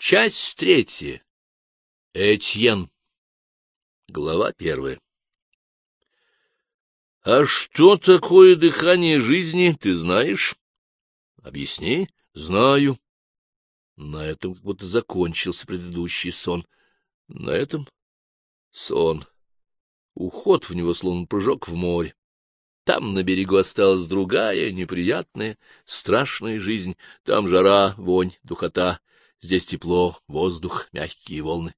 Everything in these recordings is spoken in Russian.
Часть третья. Этьен. Глава первая. — А что такое дыхание жизни, ты знаешь? — Объясни. — Знаю. На этом как будто закончился предыдущий сон. На этом сон. Уход в него словно прыжок в море. Там на берегу осталась другая, неприятная, страшная жизнь. Там жара, вонь, духота. Здесь тепло, воздух, мягкие волны.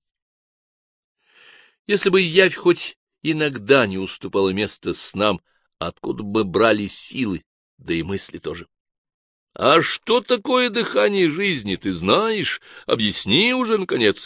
Если бы явь хоть иногда не уступала место снам, откуда бы брали силы, да и мысли тоже. — А что такое дыхание жизни, ты знаешь? Объясни уже, наконец.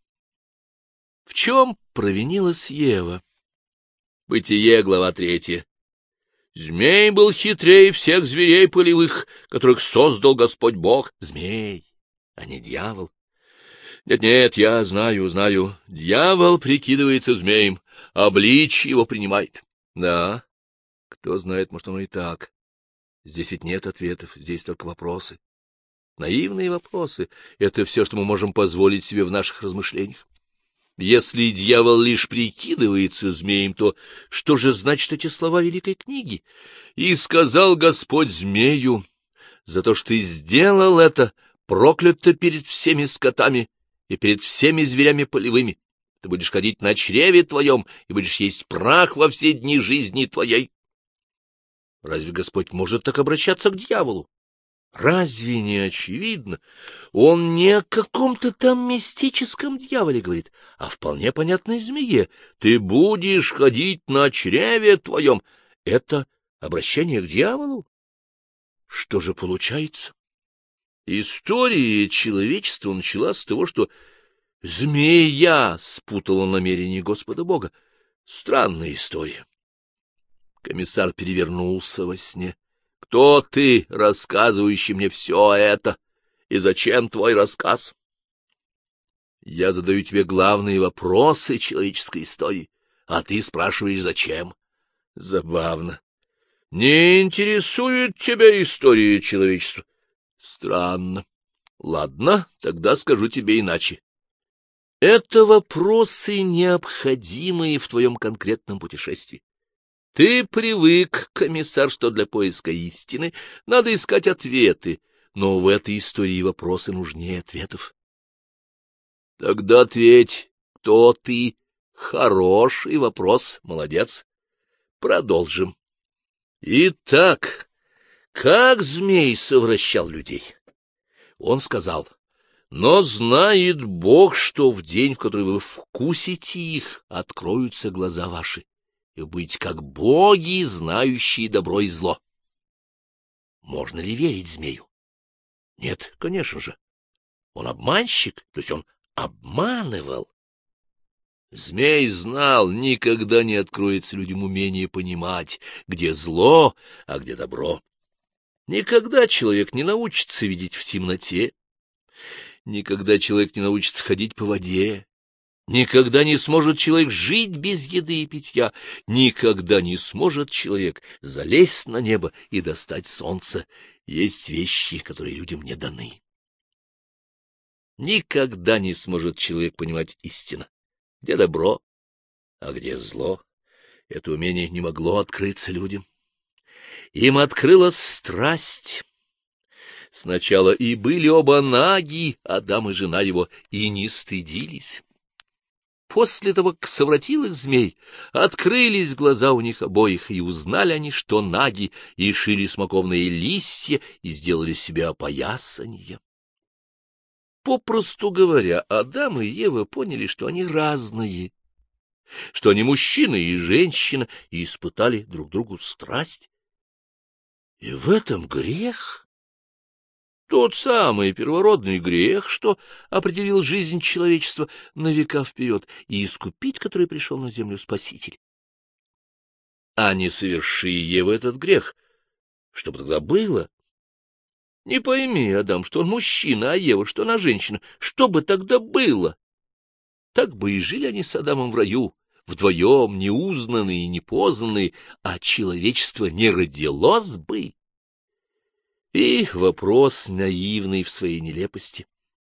В чем провинилась Ева? Бытие, глава 3. Змей был хитрее всех зверей полевых, которых создал Господь Бог. Змей, а не дьявол. Нет, я знаю. Дьявол прикидывается змеем, обличье его принимает. Да, кто знает, может, оно и так. Здесь ведь нет ответов, здесь только вопросы. Наивные вопросы — это все, что мы можем позволить себе в наших размышлениях. Если дьявол лишь прикидывается змеем, то что же значит эти слова великой книги? «И сказал Господь змею, за то, что ты сделал это, проклято перед всеми скотами и перед всеми зверями полевыми. Ты будешь ходить на чреве твоем и будешь есть прах во все дни жизни твоей». Разве Господь может так обращаться к дьяволу? Разве не очевидно? Он не о каком-то там мистическом дьяволе говорит, а вполне понятной змее. Ты будешь ходить на чреве твоем. Это обращение к дьяволу? Что же получается? История человечества началась с того, что змея спутала намерения Господа Бога. Странная история. Комиссар перевернулся во сне. — Кто ты, рассказывающий мне все это? И зачем твой рассказ? Я задаю тебе главные вопросы человеческой истории, а ты спрашиваешь, зачем? Забавно. Не интересует тебя история человечества? Странно. Ладно, тогда скажу тебе иначе. Это вопросы, необходимые в твоем конкретном путешествии. Ты привык, комиссар, что для поиска истины надо искать ответы, но в этой истории вопросы нужнее ответов. Тогда ответь, кто ты? Хороший вопрос, молодец. Продолжим. Итак, как змей совращал людей? Он сказал: но знает Бог, что в день, в который вы вкусите их, откроются глаза ваши, и вы будете как боги, знающие добро и зло. Можно ли верить змею? Нет, конечно же. Он обманщик, то есть он обманывал. Змей знал, никогда не откроется людям умение понимать, где зло, а где добро. Никогда человек не научится видеть в темноте, никогда человек не научится ходить по воде, никогда не сможет человек жить без еды и питья, никогда не сможет человек залезть на небо и достать солнце. Есть вещи, которые людям не даны. Никогда не сможет человек понимать истину, где добро, а где зло. Это умение не могло открыться людям. Им открылась страсть. Сначала и были оба наги, Адам и жена его, и не стыдились. После того, как совратил их змей, открылись глаза у них обоих, и узнали они, что наги, и шили смоковные листья, и сделали себе опоясанье. Попросту говоря, Адам и Ева поняли, что они разные, что они мужчина и женщина, и испытали друг другу страсть. И в этом грех. Тот самый первородный грех, что определил жизнь человечества на века вперед, и искупить который пришел на землю Спаситель. А не соверши Ева этот грех, что бы тогда было? Не пойми, Адам, что он мужчина, а Ева, что она женщина. Что бы тогда было? Так бы и жили они с Адамом в раю, вдвоем, неузнанные и непознанные, а человечество не родилось бы. И вопрос наивный в своей нелепости.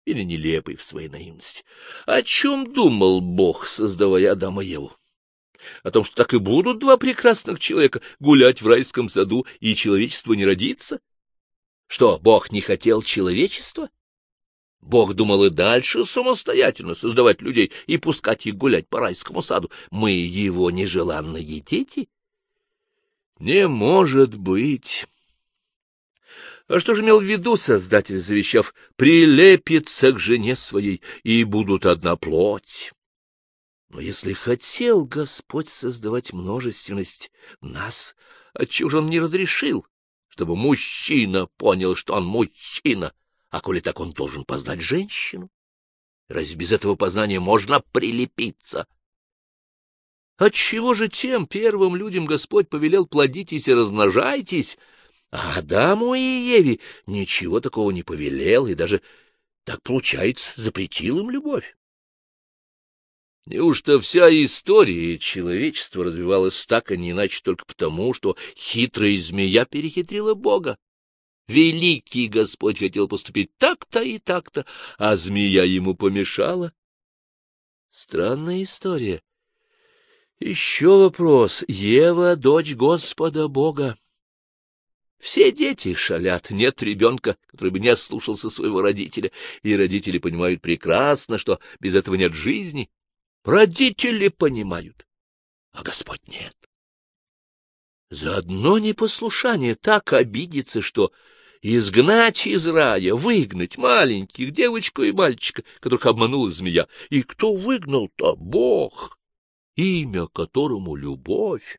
или нелепой в своей наивности. О чем думал Бог, создавая Адама и Еву? О том, что так и будут два прекрасных человека гулять в райском саду, и человечество не родится? Что, Бог не хотел человечества? Бог думал и дальше самостоятельно создавать людей и пускать их гулять по райскому саду. Мы его нежеланные дети? Не может быть. А что же имел в виду Создатель, завещав прилепиться к жене своей, и будут одна плоть? Но если хотел Господь создавать множественность нас, отчего же Он не разрешил, чтобы мужчина понял, что он мужчина, а коли так он должен познать женщину? Разве без этого познания можно прилепиться? Отчего же тем первым людям Господь повелел: плодитесь и размножайтесь, а Адаму и Еве ничего такого не повелел, и даже, так получается, запретил им любовь? Неужто вся история человечества развивалась так, а не иначе только потому, что хитрая змея перехитрила Бога? Великий Господь хотел поступить так-то и так-то, а змея ему помешала. Странная история. Еще вопрос. Ева — дочь Господа Бога. Все дети шалят, нет ребенка, который бы не ослушался своего родителя, и родители понимают прекрасно, что без этого нет жизни. Родители понимают, а Господь нет. За одно непослушание так обидится, что изгнать из рая, выгнать маленьких девочку и мальчика, которых обманула змея. И кто выгнал-то? Бог, имя которому любовь.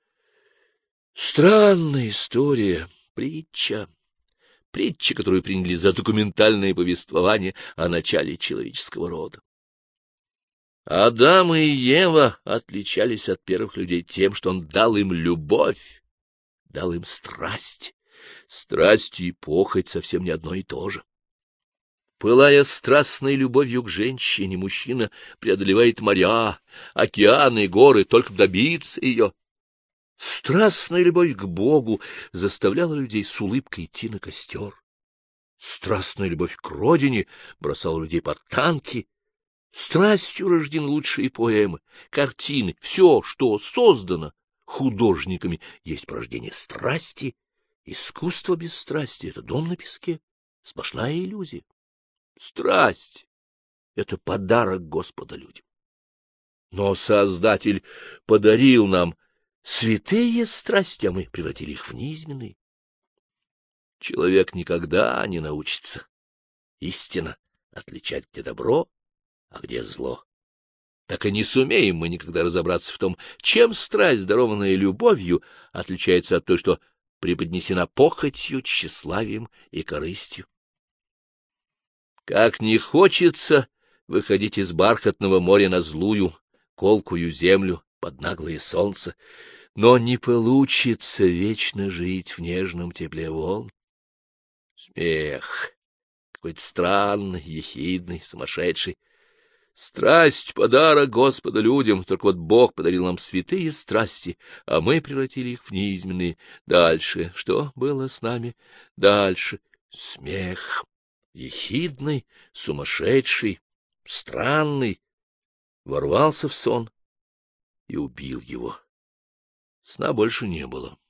Странная история, притча, которую приняли за документальное повествование о начале человеческого рода. Адам и Ева отличались от первых людей тем, что он дал им любовь, дал им страсть. Страсть и похоть совсем не одно и то же. Пылая страстной любовью к женщине, мужчина преодолевает моря, океаны, горы, только добиться ее. Страстная любовь к Богу заставляла людей с улыбкой идти на костер. Страстная любовь к родине бросала людей под танки. Страстью рождены лучшие поэмы, картины, все, что создано художниками, есть порождение страсти. Искусство без страсти — это дом на песке, сплошная иллюзия. Страсть — это подарок Господа людям. Но Создатель подарил нам святые страсти, а мы превратили их в низменные. Человек никогда не научится истинно отличать, где добро, а где зло. Так и не сумеем мы никогда разобраться в том, чем страсть, дарованная любовью, отличается от той, что преподнесена похотью, тщеславием и корыстью. Как не хочется выходить из бархатного моря на злую, колкую землю под наглое солнце, но не получится вечно жить в нежном тепле волн. Смех какой-то странный, ехидный, сумасшедший. Страсть — подарок Господа людям, только вот Бог подарил нам святые страсти, а мы превратили их в низменные. Дальше что было с нами? Дальше смех, ехидный, сумасшедший, странный, ворвался в сон и убил его. Сна больше не было.